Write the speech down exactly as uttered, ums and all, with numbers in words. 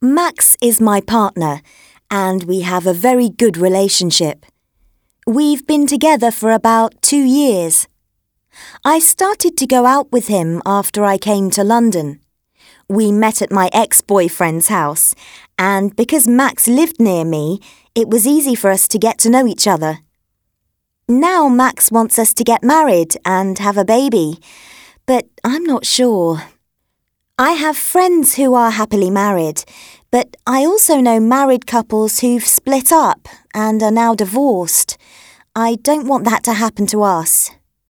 Max is my partner, and we have a very good relationship. We've been together for about two years. I started to go out with him after I came to London. We met at my ex-boyfriend's house, and because Max lived near me, it was easy for us to get to know each other. Now Max wants us to get married and have a baby, but I'm not sure. I have friends who are happily married, but I also know married couples who've split up and are now divorced. I don't want that to happen to us.